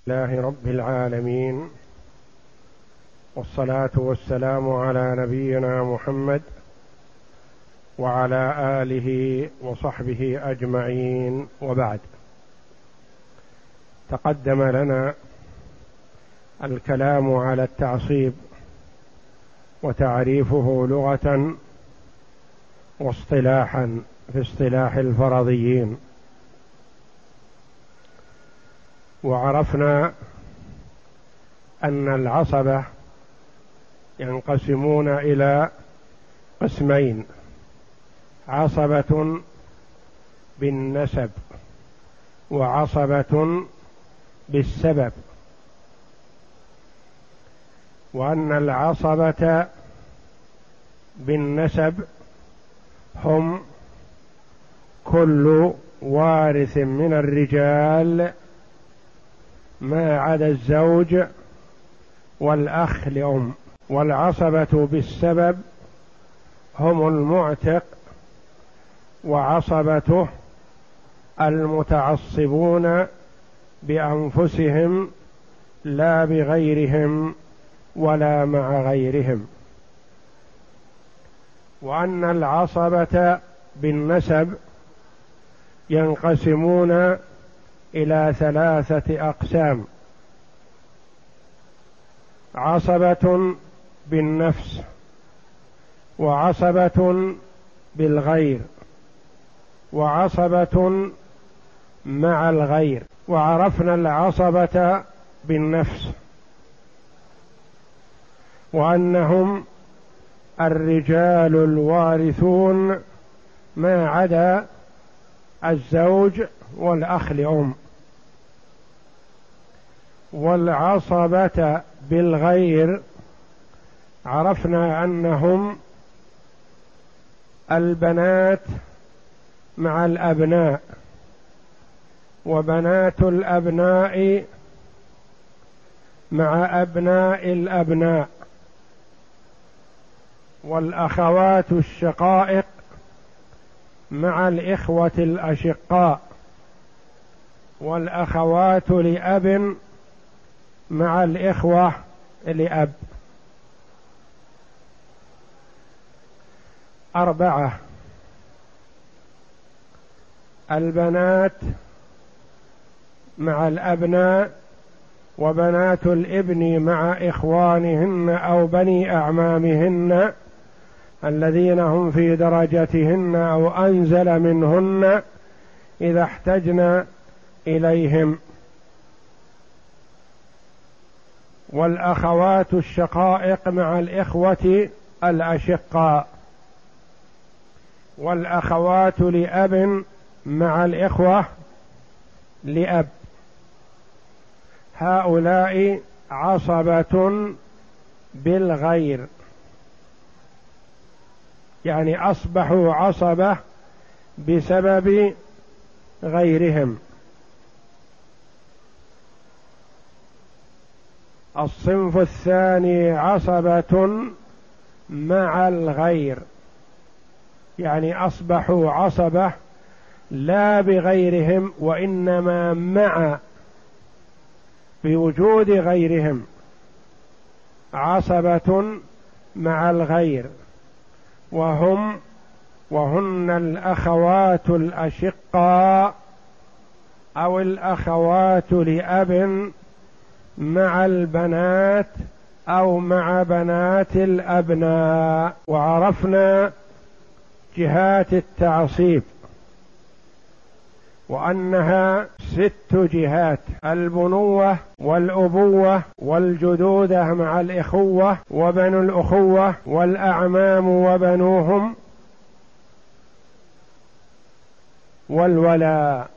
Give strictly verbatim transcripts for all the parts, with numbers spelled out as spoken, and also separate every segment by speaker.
Speaker 1: لله رب العالمين، والصلاة والسلام على نبينا محمد وعلى آله وصحبه أجمعين، وبعد. تقدم لنا الكلام على التعصيب وتعريفه لغة واصطلاحا في اصطلاح الفرضيين، وعرفنا أن العصبة ينقسمون إلى قسمين: عصبة بالنسب وعصبة بالسبب، وأن العصبة بالنسب هم كل وارث من الرجال ما عدا الزوج والأخ لأم، والعصبة بالسبب هم المعتق وعصبته المتعصبون بأنفسهم لا بغيرهم ولا مع غيرهم. وأن العصبة بالنسب ينقسمون إلى ثلاثة أقسام: عصبة بالنفس، وعصبة بالغير، وعصبة مع الغير. وعرفنا العصبة بالنفس وأنهم الرجال الوارثون ما عدا الزوج والأخ لأم. والعصبة بالغير عرفنا أنهم البنات مع الأبناء، وبنات الأبناء مع أبناء الأبناء، والأخوات الشقائق مع الإخوة الأشقاء، والأخوات لأب مع الإخوة لأب. أربعة: البنات مع الأبناء، وبنات الابن مع إخوانهن أو بني أعمامهن الذين هم في درجتهن أو أنزل منهن إذا احتجن إليهم. والأخوات الشقائق مع الإخوة الأشقاء، والأخوات لأب مع الإخوة لأب. هؤلاء عصبة بالغير، يعني أصبحوا عصبة بسبب غيرهم. الصنف الثاني عصبة مع الغير، يعني أصبحوا عصبة لا بغيرهم وإنما مع بوجود غيرهم، عصبة مع الغير، وهم وهن الأخوات الأشقاء أو الأخوات لأب مع البنات أو مع بنات الأبناء. وعرفنا جهات التعصيب وأنها ست جهات: البنوة والأبوة والجدودة مع الإخوة وبنو الأخوة والأعمام وبنوهم والولاء.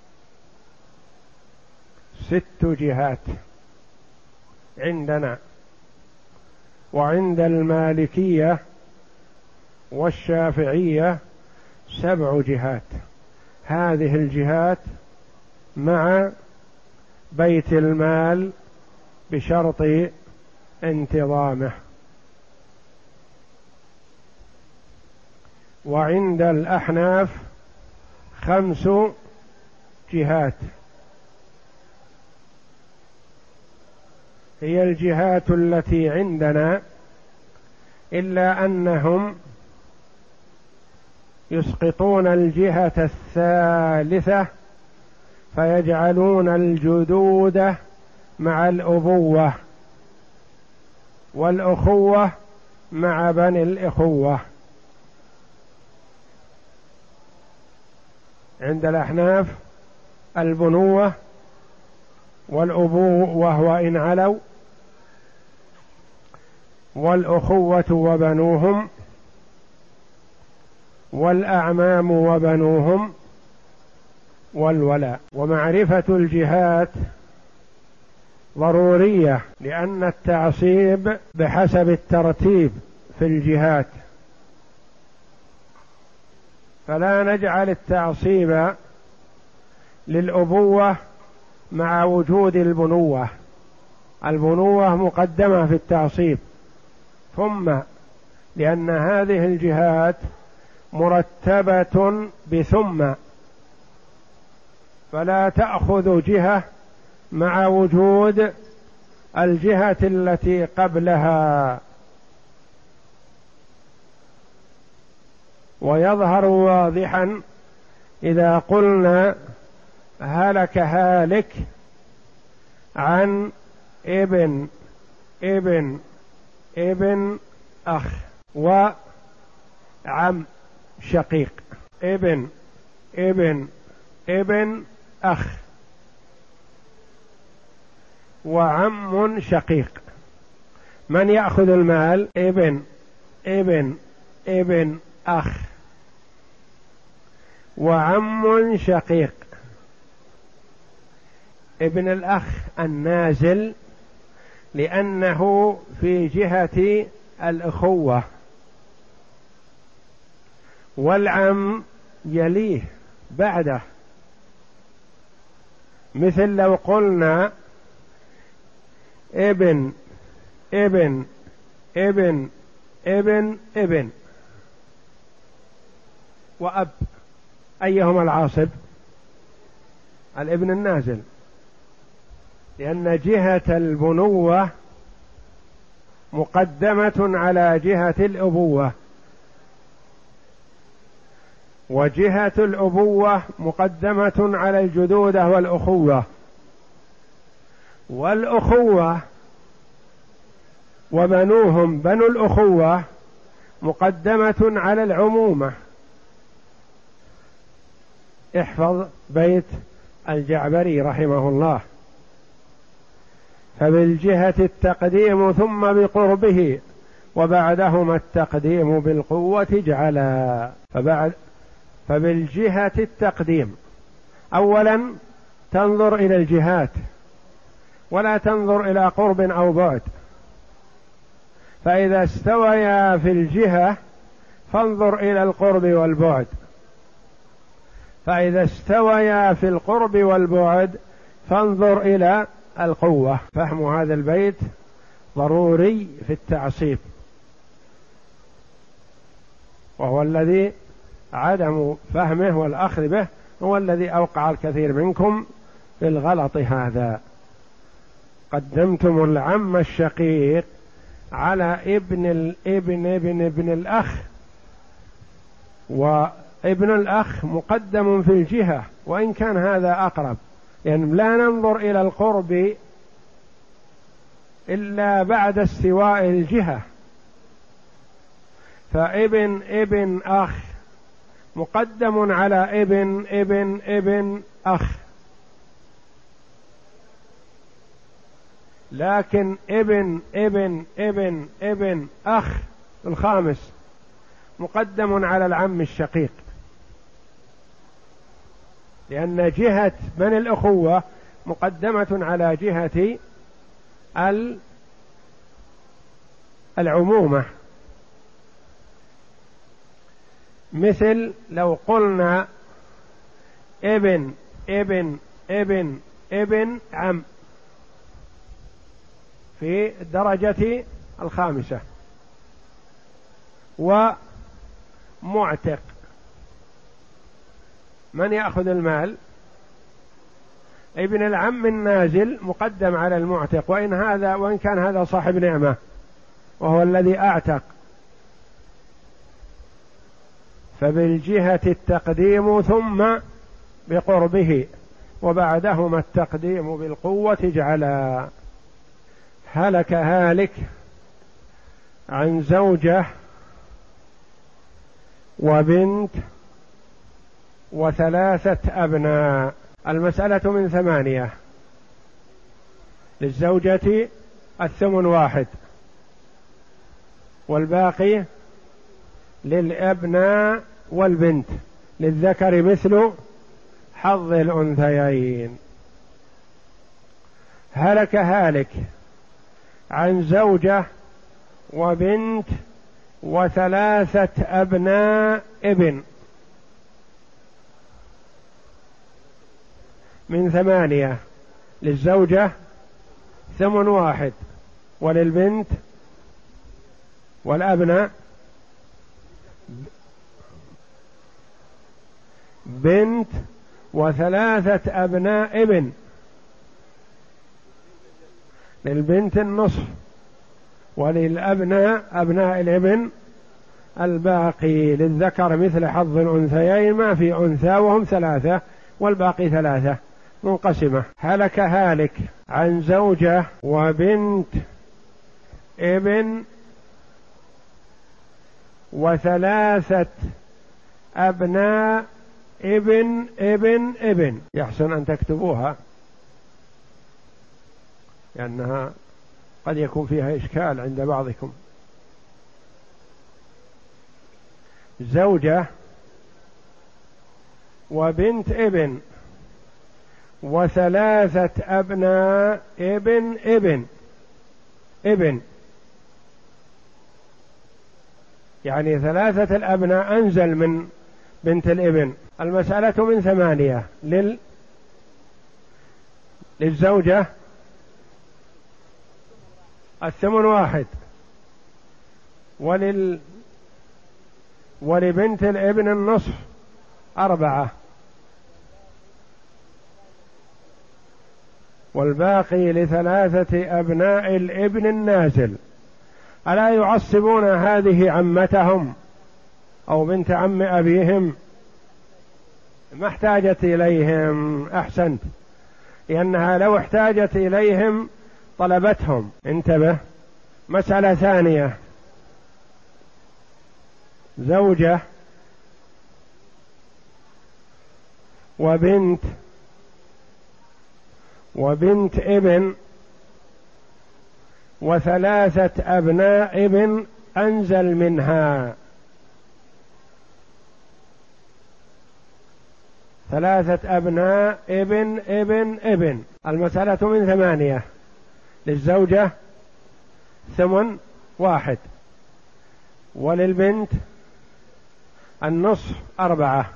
Speaker 1: ست جهات عندنا. وعند المالكية والشافعية سبع جهات. هذه الجهات مع بيت المال بشرط انتظامه. وعند الأحناف خمس جهات: هي الجهات التي عندنا، إلا أنهم يسقطون الجهة الثالثة فيجعلون الجدود مع الأبوة والأخوة مع بني الإخوة. عند الأحناف البنوة والأبوة وإن علوا، والأخوة وبنوهم، والأعمام وبنوهم، والولاء. ومعرفة الجهات ضرورية، لأن التعصيب بحسب الترتيب في الجهات، فلا نجعل التعصيب للأبوة مع وجود البنوة، البنوة مقدمة في التعصيب، ثم لأن هذه الجهات مرتبة بثم، فلا تأخذ جهة مع وجود الجهة التي قبلها. ويظهر واضحا إذا قلنا هلك هالك عن ابن ابن ابن أخ وعم شقيق، ابن ابن ابن أخ وعم شقيق، من يأخذ المال؟ ابن ابن ابن أخ وعم شقيق. ابن الأخ النازل لأنه في جهة الأخوة، والعم يليه بعده، مثل لو قلنا ابن ابن ابن ابن ابن وأب، أيهما العاصب؟ الابن النازل، لأن جهة البنوة مقدمة على جهة الأبوة، وجهة الأبوة مقدمة على الجدودة والأخوة، والأخوة وبنوهم بنو الأخوة مقدمة على العمومة. احفظ بيت الجعبري رحمه الله: فبالجهة التقديم ثم بقربه، وبعدهما التقديم بالقوة جعلا. فبعد فبالجهة التقديم، أولا تنظر إلى الجهات ولا تنظر إلى قرب أو بعد، فإذا استويا في الجهة فانظر إلى القرب والبعد، فإذا استويا في القرب والبعد فانظر إلى القوة. فهم هذا البيت ضروري في التعصيب، وهو الذي عدم فهمه والأخذ به هو الذي أوقع الكثير منكم في الغلط هذا. قدمتم العم الشقيق على ابن الابن ابن ابن الأخ، وابن الأخ مقدم في الجهة وإن كان هذا أقرب، يعني لا ننظر إلى القرب إلا بعد استواء الجهة، فابن ابن أخ مقدم على ابن ابن ابن أخ، لكن ابن ابن ابن ابن أخ الخامس مقدم على العم الشقيق، لأن جهة من الأخوة مقدمة على جهة العمومة. مثل لو قلنا ابن ابن ابن ابن عم في الدرجة الخامسة، ومعتق، من يأخذ المال؟ ابن العم النازل مقدم على المعتق، وإن هذا وإن كان هذا صاحب نعمة وهو الذي أعتق، فبالجهة التقديم ثم بقربه، وبعدهما التقديم بالقوة جعلا. هلك هالك عن زوجة وبنت وثلاثة أبناء. المسألة من ثمانية، للزوجة الثمن واحد، والباقي للأبناء والبنت، للذكر مثل حظ الأنثيين. هلك هالك عن زوجة وبنت وثلاثة أبناء ابن، من ثمانية، للزوجة ثمن واحد، وللبنت والأبناء بنت وثلاثة أبناء ابن، للبنت النصف، وللأبناء أبناء الابن الباقي، للذكر مثل حظ الأنثيين ما في أنثى وهم ثلاثة، والباقي ثلاثة منقسمة. هلك هالك عن زوجة وبنت ابن وثلاثة أبناء ابن ابن ابن. يحسن أن تكتبوها لأنها قد يكون فيها إشكال عند بعضكم. زوجة وبنت ابن وثلاثة أبناء ابن ابن ابن، يعني ثلاثة الأبناء أنزل من بنت الابن. المسألة من ثمانية، لل للزوجة الثمن واحد، ولل ولبنت الابن النصف أربعة، والباقي لثلاثة أبناء الابن النازل. ألا يعصبون هذه عمتهم أو بنت عم أبيهم؟ ما احتاجت إليهم. أحسنت، لأنها لو احتاجت إليهم طلبتهم. انتبه. مسألة ثانية، زوجة وبنت وبنت ابن وثلاثة أبناء ابن أنزل منها، ثلاثة أبناء ابن ابن ابن. المسألة من ثمانية، للزوجة ثمن واحد، وللبنت النصف أربعة.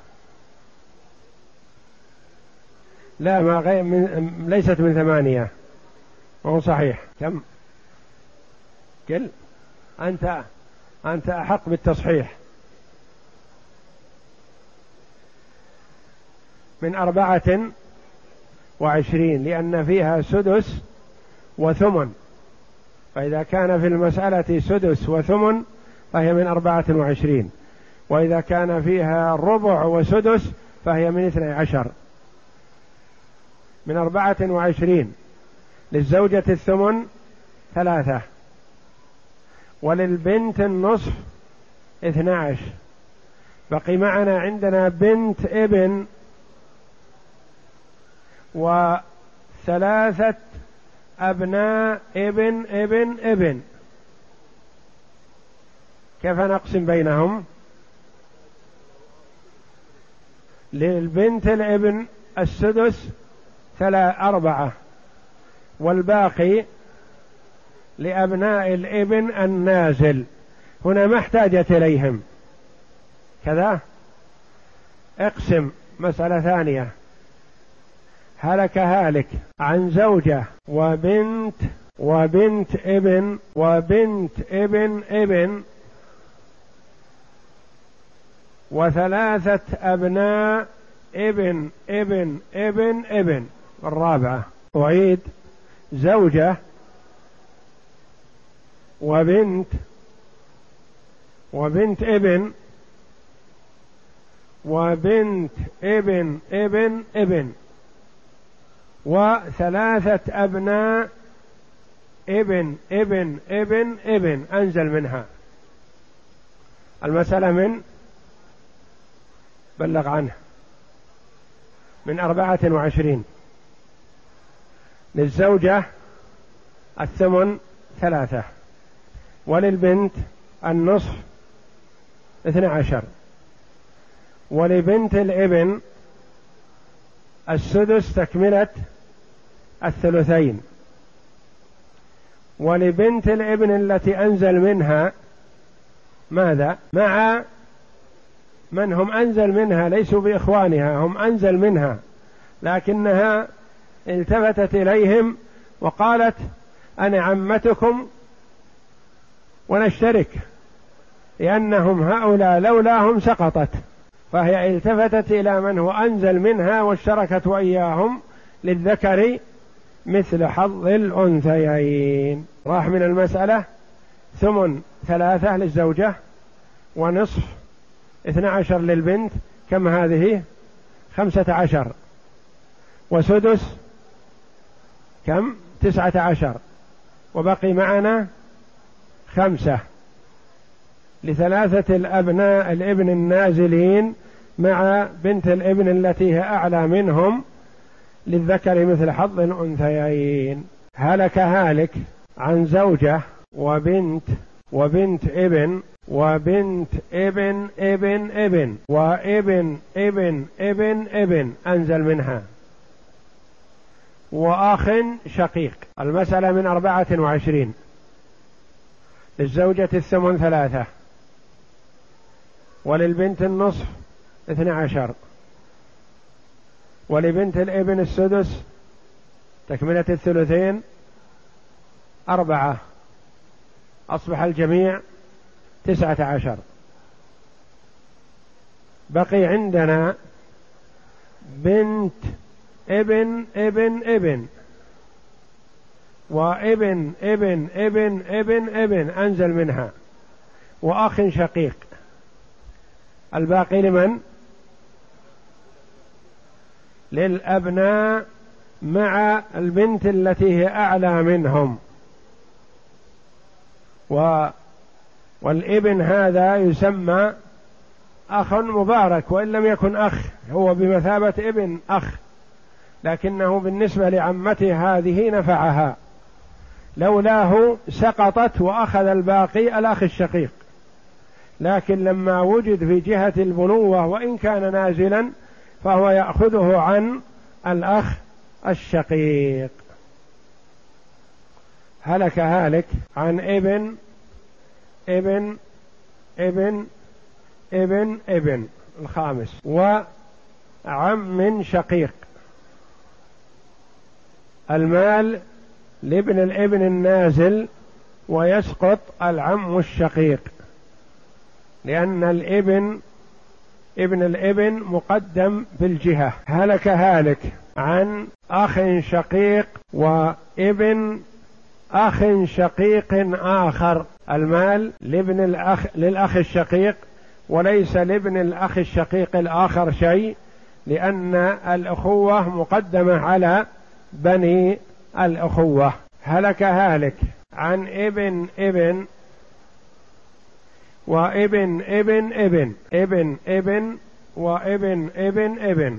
Speaker 1: لا، ما غير من ليست من ثمانية، وهو صحيح. كم؟ قل أنت أنت أحق بالتصحيح. من أربعة وعشرين، لأن فيها سدس وثمن، فإذا كان في المسألة سدس وثمن فهي من أربعة وعشرين، وإذا كان فيها ربع وسدس فهي من اثني عشر. من أربعة وعشرين، للزوجة الثمن ثلاثة، وللبنت النصف اثنى عشر. بقي معنا عندنا بنت ابن وثلاثة أبناء ابن ابن ابن. كيف نقسم بينهم؟ للبنت الابن السدس ثلاثة أربعة، والباقي لأبناء الابن النازل. هنا ما احتاجت إليهم كذا. اقسم. مسألة ثانية، هلك هالك عن زوجة وبنت وبنت ابن وبنت ابن ابن وثلاثة أبناء ابن ابن ابن ابن، الرابعة. أعيد: زوجة وبنت وبنت ابن وبنت ابن ابن ابن وثلاثة أبناء ابن ابن ابن ابن أنزل منها. المسألة من بلغ عنه من أربعة وعشرين. للزوجة الثمن ثلاثة، وللبنت النصف اثنى عشر، ولبنت الابن السدس تكملة الثلثين، ولبنت الابن التي أنزل منها ماذا؟ مع من هم أنزل منها، ليسوا بإخوانها، هم أنزل منها، لكنها التفتت إليهم وقالت: أنا عمتكم ونشترك، لأنهم هؤلاء لولاهم سقطت، فهي التفتت إلى من هو أنزل منها واشتركت وإياهم للذكر مثل حظ الأنثيين. راح من المسألة ثمن ثلاثة للزوجة، ونصف اثنى عشر للبنت، كم هذه؟ خمسة عشر، وسدس كم؟ تسعة عشر، وبقي معنا خمسة لثلاثة الأبناء الابن النازلين مع بنت الابن التي هي أعلى منهم للذكر مثل حظ الأنثيين. هلك هالك عن زوجة وبنت وبنت ابن وبنت ابن ابن ابن وابن ابن ابن ابن أنزل منها، وأخ شقيق. المسألة من أربعة وعشرين. للزوجة الثمن ثلاثة، وللبنت النصف اثنى عشر، ولبنت الابن السدس تكملة الثلثين أربعة، أصبح الجميع تسعة عشر. بقي عندنا بنت ابن ابن ابن وابن ابن ابن ابن ابن أنزل منها، وأخ شقيق. الباقي لمن؟ للأبناء مع البنت التي هي أعلى منهم، و والابن هذا يسمى أخ مبارك، وإن لم يكن أخ، هو بمثابة ابن أخ، لكنه بالنسبة لعمته هذه نفعها، لولاه سقطت وأخذ الباقي الأخ الشقيق، لكن لما وجد في جهة البنوة وإن كان نازلا فهو يأخذه عن الأخ الشقيق. هلك هالك عن ابن ابن ابن ابن ابن الخامس، وعم شقيق. المال لابن الابن النازل، ويسقط العم الشقيق، لأن الابن ابن الابن مقدم بالجهة. هلك هالك عن أخ شقيق وابن أخ شقيق آخر. المال لابن الأخ للأخ الشقيق، وليس لابن الأخ الشقيق الآخر شيء، لأن الأخوة مقدمة على بني الأخوة. هلك هالك عن ابن ابن وابن ابن ابن ابن ابن وابن ابن ابن.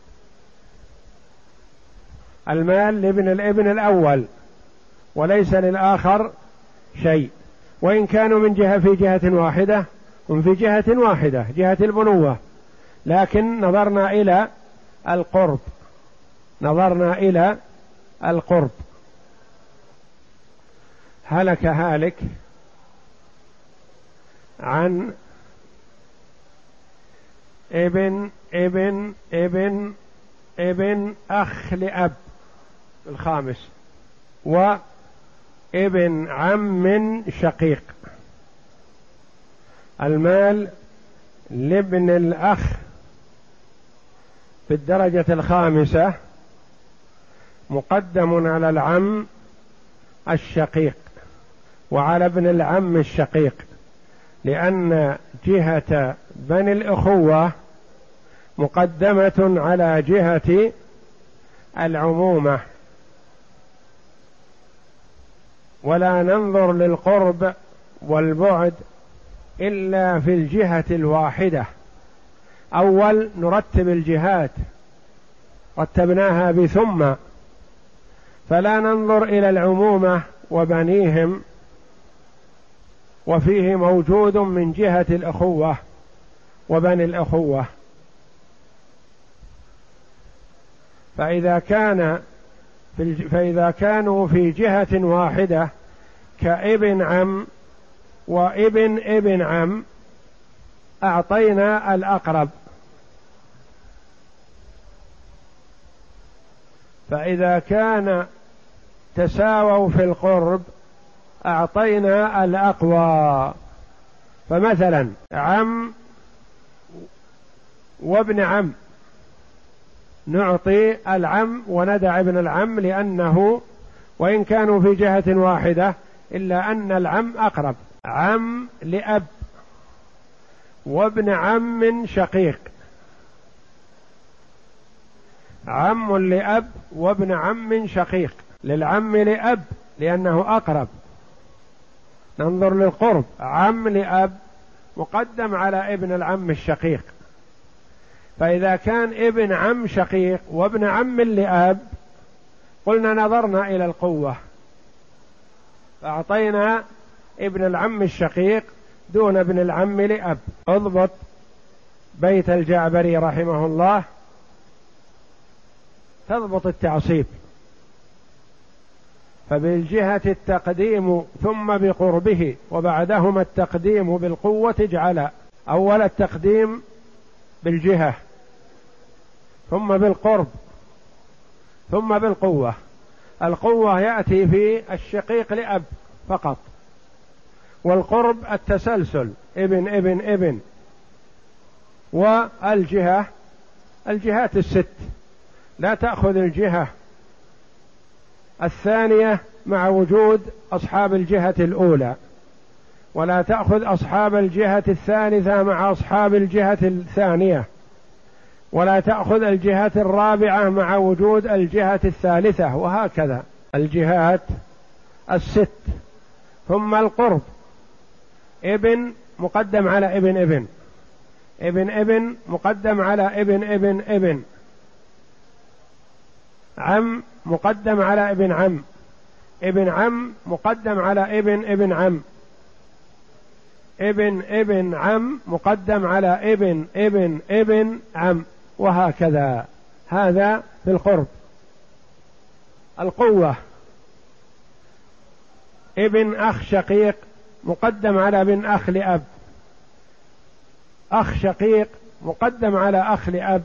Speaker 1: المال لابن الابن الأول، وليس للآخر شيء، وإن كانوا من جهة في جهة واحدة، هم في جهة واحدة، جهة البنوة، لكن نظرنا إلى القرب، نظرنا إلى القرب. هلك هالك عن ابن ابن ابن ابن أخ لأب الخامس، وابن عم شقيق. المال لابن الأخ في الدرجة الخامسة، مقدم على العم الشقيق وعلى ابن العم الشقيق، لأن جهة بني الأخوة مقدمة على جهة العمومة، ولا ننظر للقرب والبعد إلا في الجهة الواحدة. أول نرتب الجهات، رتبناها بثم، فلا ننظر إلى العمومة وبنيهم وفيه موجود من جهة الأخوة وبني الأخوة. فإذا كان في فإذا كانوا في جهة واحدة كابن عم وابن ابن عم أعطينا الأقرب، فإذا كان تساووا في القرب أعطينا الأقوى. فمثلا عم وابن عم نعطي العم وندع ابن العم، لأنه وإن كانوا في جهة واحدة إلا أن العم أقرب. عم لأب وابن عم شقيق، عم لأب وابن عم شقيق، للعم لأب لأنه أقرب، ننظر للقرب. عم لأب مقدم على ابن العم الشقيق، فإذا كان ابن عم شقيق وابن عم لأب قلنا نظرنا إلى القوة فأعطينا ابن العم الشقيق دون ابن العم لأب. اضبط بيت الجعبري رحمه الله، تضبط التعصيب. فبالجهة التقديم ثم بقربه، وبعدهما التقديم بالقوة اجعل. أول التقديم بالجهة ثم بالقرب ثم بالقوة. القوة يأتي في الشقيق لأب فقط، والقرب التسلسل ابن ابن ابن، والجهة الجهات الست لا تأخذ الجهة الثانية مع وجود أصحاب الجهة الأولى، ولا تأخذ أصحاب الجهة الثالثة مع أصحاب الجهة الثانية، ولا تأخذ الجهة الرابعة مع وجود الجهة الثالثة، وهكذا الجهات الست. ثم القرب ابن مقدم على ابن ابن، ابن ابن مقدم على ابن ابن ابن، عم مقدم على ابن عم، ابن عم مقدم على ابن ابن عم، ابن ابن عم مقدم على ابن ابن ابن عم، وهكذا. هذا في القرب. القوة ابن أخ شقيق مقدم على ابن أخ لأب، أخ شقيق مقدم على أخ لأب،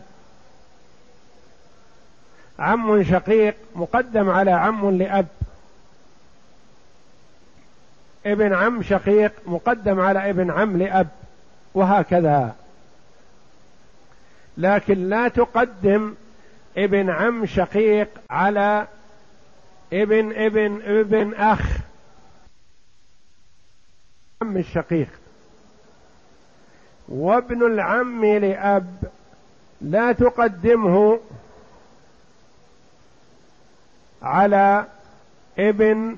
Speaker 1: عم شقيق مقدم على عم لأب، ابن عم شقيق مقدم على ابن عم لأب، وهكذا. لكن لا تقدم ابن عم شقيق على ابن ابن ابن أخ عم الشقيق. وابن العم لأب لا تقدمه على ابن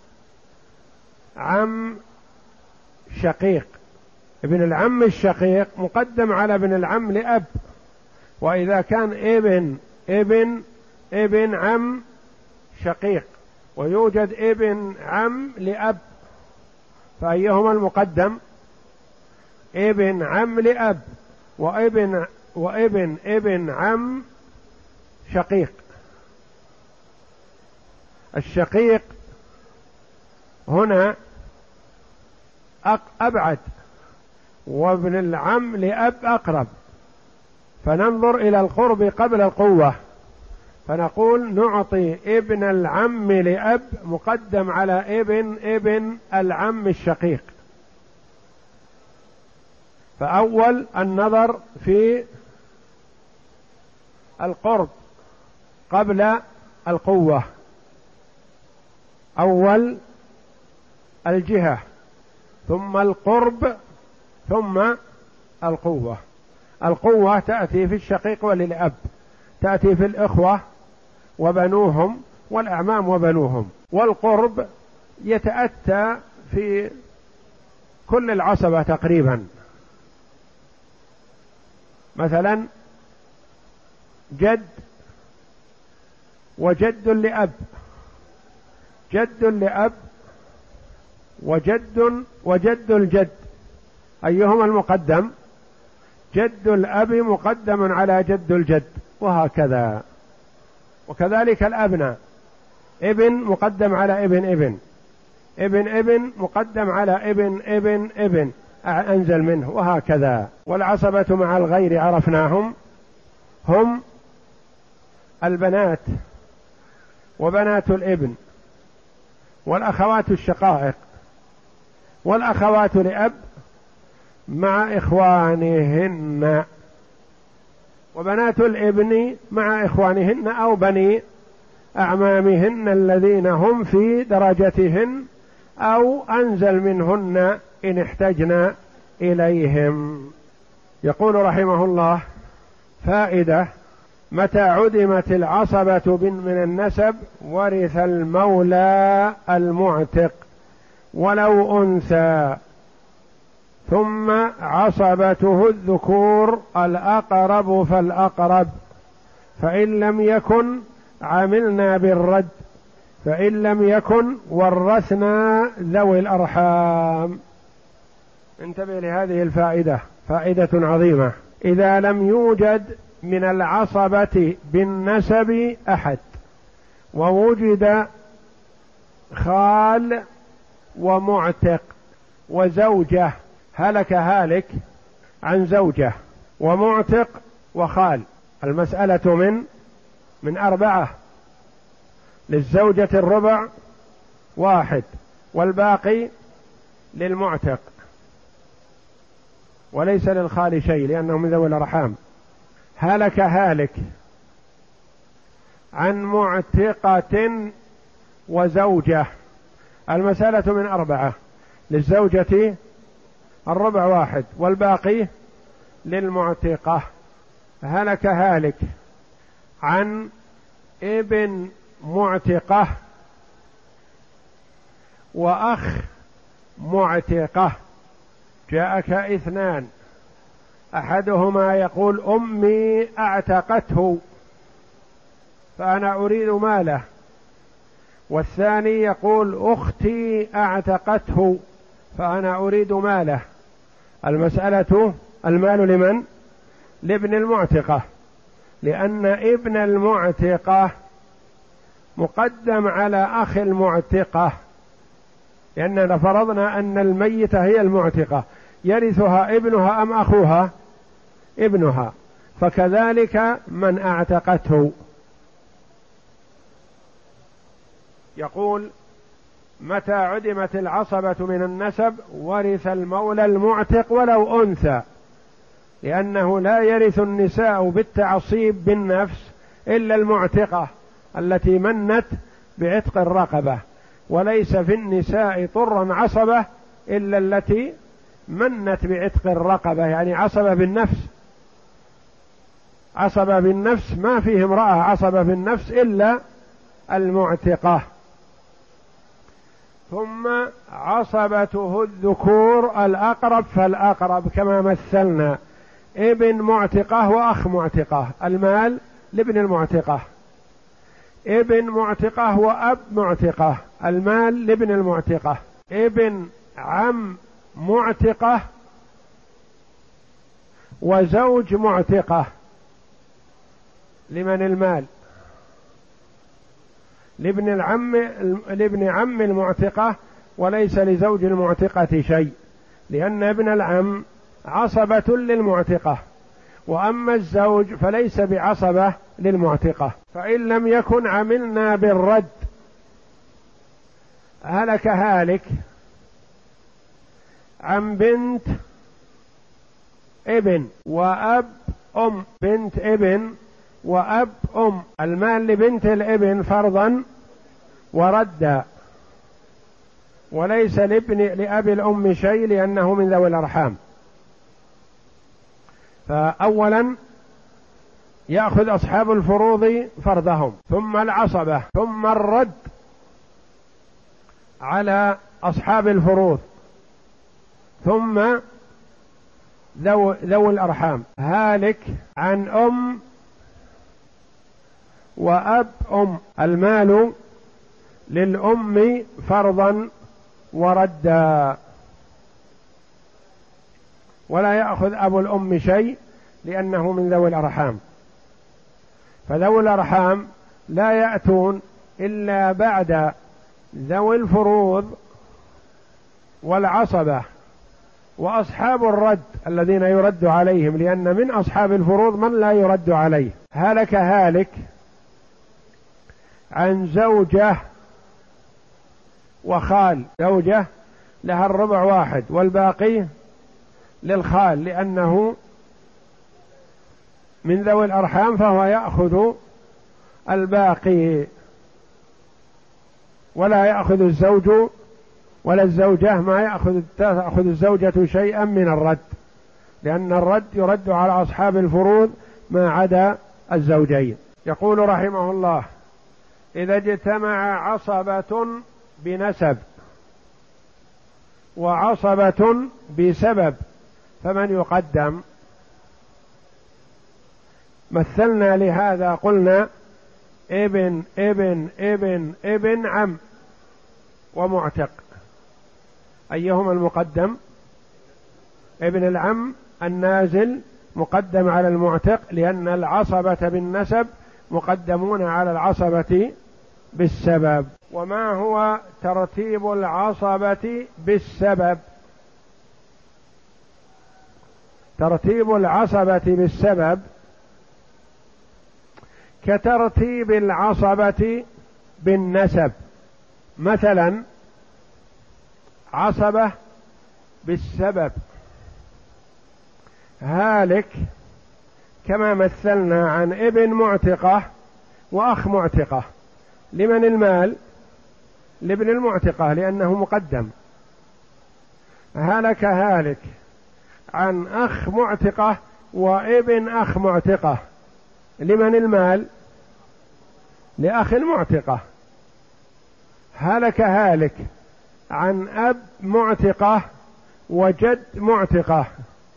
Speaker 1: عم شقيق، ابن العم الشقيق مقدم على ابن العم لأب، وإذا كان ابن ابن ابن عم شقيق ويوجد ابن عم لأب، فأيهما المقدم؟ ابن عم لأب وابن وابن ابن عم شقيق. الشقيق هنا أبعد، وابن العم لأب أقرب، فننظر إلى القرب قبل القوة، فنقول نعطي ابن العم لأب مقدم على ابن ابن العم الشقيق. فأول النظر في القرب قبل القوة، أول الجهة ثم القرب ثم القوة. القوة تأتي في الشقيق وللأب، تأتي في الإخوة وبنوهم والأعمام وبنوهم، والقرب يتأتى في كل العصبة تقريبا، مثلا جد وجد لأب، جد لأب وجد وجد الجد، أيهما المقدم؟ جد الأب مقدم على جد الجد، وهكذا. وكذلك الأبناء، ابن مقدم على ابن ابن، ابن ابن مقدم على ابن ابن ابن أنزل منه، وهكذا. والعصبة مع الغير عرفناهم، هم البنات وبنات الابن والأخوات الشقائق والأخوات لأب مع إخوانهن، وبنات الابن مع إخوانهن أو بني أعمامهن الذين هم في درجتهن أو أنزل منهن إن احتجنا إليهم. يقول رحمه الله: فائدة: متى عدمت العصبة من النسب ورث المولى المعتق ولو أنثى، ثم عصبته الذكور الأقرب فالأقرب، فإن لم يكن عملنا بالرد، فإن لم يكن ورثنا ذوي الأرحام. انتبه لهذه الفائدة، فائدة عظيمة. إذا لم يوجد من العصبة بالنسب أحد ووجد خال ومعتق وزوجة، هلك هالك عن زوجة ومعتق وخال، المسألة من من أربعة، للزوجة الربع واحد والباقي للمعتق، وليس للخال شيء لأنه من ذوي الأرحام. هلك هالك عن معتقة وزوجة، المسألة من أربعة، للزوجة الربع واحد والباقي للمعتقة. هلك هالك عن ابن معتقة وأخ معتقة، جاءك اثنان، أحدهما يقول أمي أعتقته فأنا أريد ماله، والثاني يقول أختي أعتقته فأنا أريد ماله. المسألة المال لمن؟ لابن المعتقة، لأن ابن المعتقة مقدم على أخي المعتقة، لأننا فرضنا أن الميتة هي المعتقة، يرثها ابنها أم أخوها؟ ابنها، فكذلك من أعتقته. يقول: متى عدمت العصبة من النسب ورث المولى المعتق ولو أنثى، لأنه لا يرث النساء بالتعصيب بالنفس إلا المعتقة التي منت بعتق الرقبة، وليس في النساء طرا عصبة إلا التي منت بعتق الرقبة، يعني عصبة بالنفس. عصبة بالنفس ما فيه امرأة عصبة بالنفس إلا المعتقة. ثم عصبته الذكور الأقرب فالأقرب، كما مثلنا، ابن معتقة وأخ معتقة، المال لابن المعتقة، ابن معتقة وأب معتقة، المال لابن المعتقة، ابن عم معتقة وزوج معتقة، لمن المال؟ لابن العم، لابن عم المعتقة، وليس لزوج المعتقة شيء، لأن ابن العم عصبة للمعتقة، وأما الزوج فليس بعصبة للمعتقة. فإن لم يكن عملنا بالرد، هلك هالك عن بنت ابن وأب أم، بنت ابن وأب أم. المال لبنت الابن فرضا وردا، وليس لابن لأبي الأم شيء لأنه من ذوي الأرحام. فأولا يأخذ أصحاب الفروض فرضهم، ثم العصبة، ثم الرد على أصحاب الفروض، ثم ذو, ذو الأرحام. هالك عن أم وأب أم. المال للأم فرضا وردا، ولا يأخذ أبو الأم شيء لأنه من ذوي الأرحام. فذوي الأرحام لا يأتون إلا بعد ذوي الفروض والعصبة وأصحاب الرد الذين يرد عليهم، لأن من أصحاب الفروض من لا يرد عليه. هلك هالك عن زوجة وخال. زوجة لها الربع واحد والباقي للخال لأنه من ذوي الأرحام، فهو يأخذ الباقي، ولا يأخذ الزوج ولا الزوجة ما يأخذ تأخذ الزوجة شيئا من الرد، لأن الرد يرد على أصحاب الفروض ما عدا الزوجين. يقول رحمه الله: إذا اجتمع عصبة بنسب وعصبة بسبب فمن يقدم؟ مثلنا لهذا قلنا ابن ابن ابن ابن عم ومعتق، أيهما المقدم؟ ابن العم النازل مقدم على المعتق، لأن العصبة بالنسب مقدمون على العصبة بالسبب. وما هو ترتيب العصبة بالسبب؟ ترتيب العصبة بالسبب كترتيب العصبة بالنسب. مثلا عصبة بالسبب هالك كما مثلنا عن ابن معتقة وأخ معتقة. لمن المال؟ لابن المعتقة لأنه مقدم. هلك هالك عن أخ معتقة وابن أخ معتقة. لمن المال؟ لأخ المعتقة. هلك هالك عن أب معتقة وجد معتقة.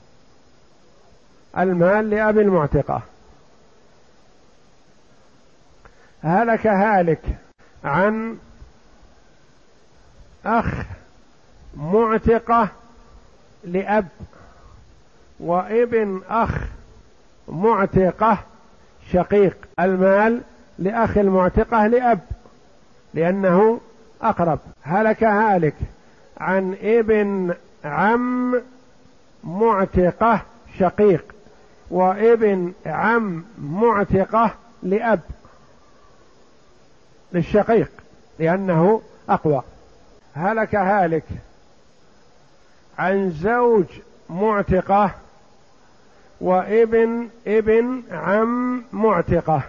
Speaker 1: المال لأب المعتقة. هلك هالك عن أخ معتقة لأب وابن أخ معتقة شقيق. المال لأخ المعتقة لأب لأنه أقرب. هلك هالك عن ابن عم معتقة شقيق وابن عم معتقة لأب للشقيق لأنه أقوى. هلك هالك عن زوج معتقة وابن ابن عم معتقة.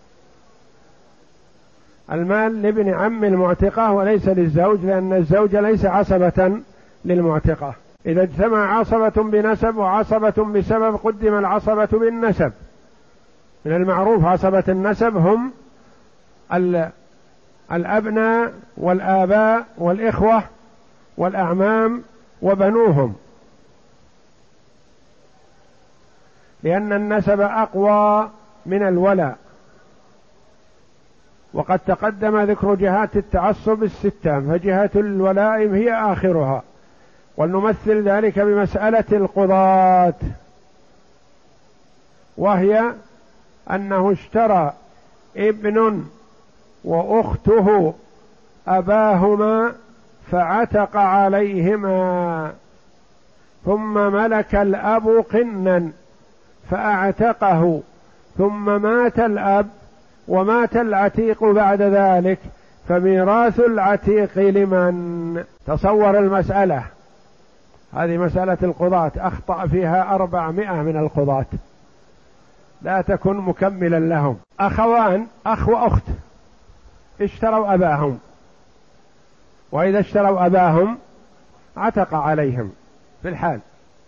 Speaker 1: المال لابن عم المعتقة وليس للزوج، لأن الزوج ليس عصبة للمعتقة. إذا اجتمع عصبة بنسب وعصبة بسبب قدم العصبة بالنسب. من المعروف عصبة النسب هم الأبناء والآباء والإخوة والأعمام وبنوهم، لأن النسب أقوى من الولاء. وقد تقدم ذكر جهات التعصب الستة، فجهة الولاء هي آخرها. ونمثل ذلك بمسألة القضاة، وهي أنه اشترى ابن وأخته أباهما فعتق عليهما، ثم ملك الأب قنا فأعتقه، ثم مات الأب ومات العتيق بعد ذلك، فميراث العتيق لمن؟ تصور المسألة هذه مسألة القضاة، أخطأ فيها أربعمائة من القضاة. لا تكن مكملا لهم. أخوان، أخ وأخت، اشتروا أباهم، وإذا اشتروا أباهم عتق عليهم في الحال.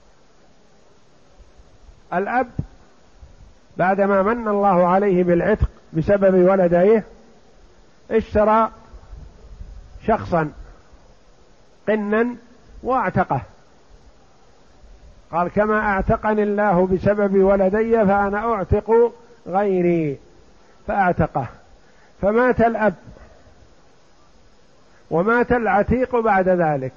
Speaker 1: الأب بعدما من الله عليه بالعتق بسبب ولديه اشترى شخصا قنا واعتقه، قال كما اعتقني الله بسبب ولدي فأنا أعتق غيري، فاعتقه. فمات الأب ومات العتيق بعد ذلك،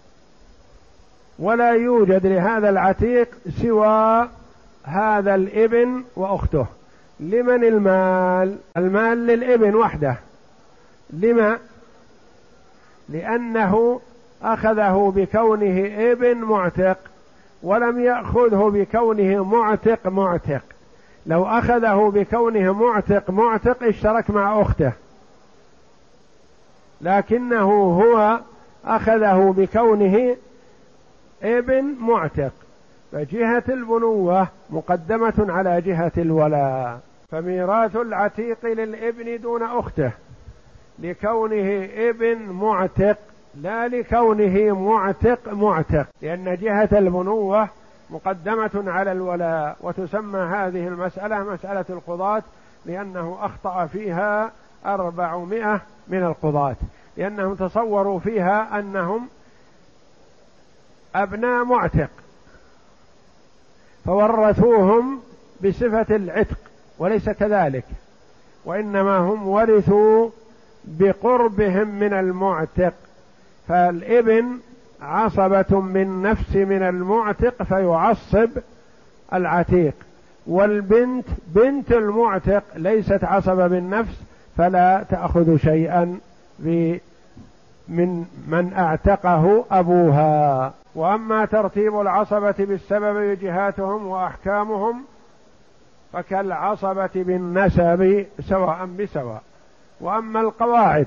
Speaker 1: ولا يوجد لهذا العتيق سوى هذا الابن وأخته. لمن المال؟ المال للابن وحده. لما؟ لأنه أخذه بكونه ابن معتق ولم يأخذه بكونه معتق معتق. لو أخذه بكونه معتق معتق اشترك مع أخته، لكنه هو أخذه بكونه ابن معتق، فجهة البنوة مقدمة على جهة الولاء. فميراث العتيق للابن دون أخته لكونه ابن معتق، لا لكونه معتق معتق، لأن جهة البنوة مقدمة على الولاء. وتسمى هذه المسألة مسألة القضاة، لأنه أخطأ فيها أربعمائة من القضاة، لأنهم تصوروا فيها أنهم أبناء معتق فورثوهم بصفة العتق، وليس كذلك، وإنما هم ورثوا بقربهم من المعتق. فالابن عصبة من نفس من المعتق فيعصب العتيق، والبنت بنت المعتق ليست عصبة بالنفس فلا تأخذ شيئا من من اعتقه أبوها. وأما ترتيب العصبة بالسبب جهاتهم وأحكامهم فكالعصبة بالنسب سواء بسواء. وأما القواعد،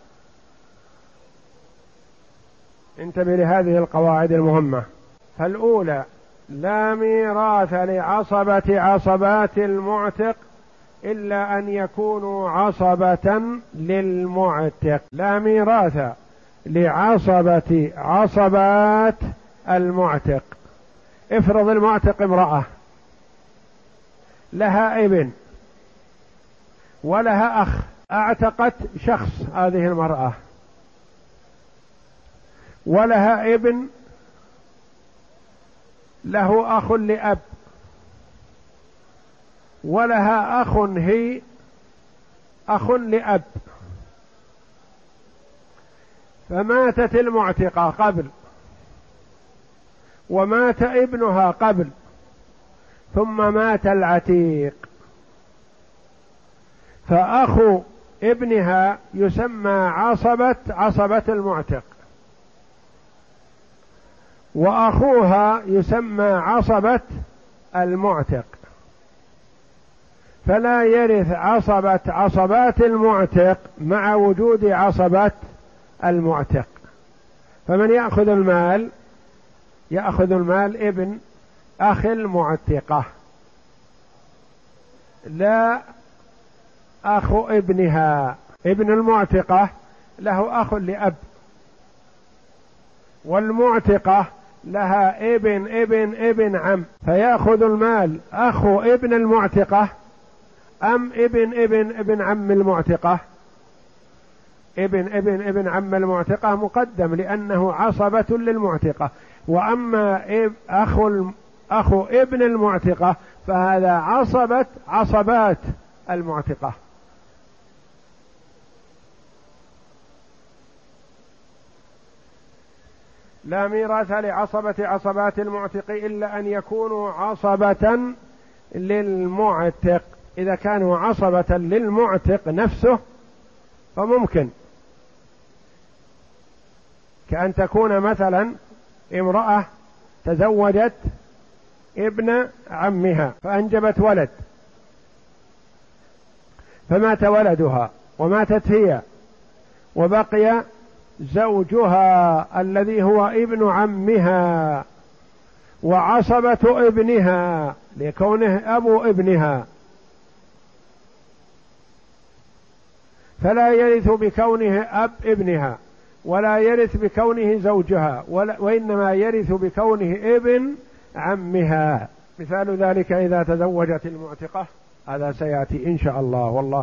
Speaker 1: انتبه لهذه القواعد المهمة. فالأولى: لا ميراث لعصبة عصبات المعتق إلا أن يكونوا عصبة للمعتق. لا ميراث لعصبة عصبات المعتق. افرض المعتق امرأة لها ابن ولها أخ، اعتقت شخص هذه المرأة ولها ابن له أخ لأب ولها أخ هي أخ لأب، فماتت المعتقة قبل ومات ابنها قبل ثم مات العتيق، فأخو ابنها يسمى عصبة عصبة المعتق، وأخوها يسمى عصبة المعتق، فلا يرث عصبة عصبات المعتق مع وجود عصبة المعتق. فمن يأخذ المال؟ يأخذ المال ابن أخ المعتقة، لا أخ ابنها. ابن المعتقة له أخ لأب، والمعتقة لها ابن ابن ابن عم، فيأخذ المال أخو ابن المعتقة أم ابن ابن ابن عم المعتقة؟ ابن ابن ابن عم المعتقة مقدم لأنه عصبة للمعتقة. وأما أخو أخو ابن المعتقة فهذا عصبة عصبات المعتقة. لا ميراث لعصبة عصبات المعتق إلا أن يكونوا عصبة للمعتق. إذا كانوا عصبة للمعتق نفسه فممكن، كأن تكون مثلا امرأة تزوجت ابن عمها فأنجبت ولد، فمات ولدها وماتت هي، وبقي زوجها الذي هو ابن عمها وعصبة ابنها لكونه أبو ابنها، فلا يرث بكونه أب ابنها، ولا يرث بكونه زوجها، وإنما يرث بكونه ابن عمها. مثال ذلك إذا تزوجت المعتقة، هذا سيأتي إن شاء الله، والله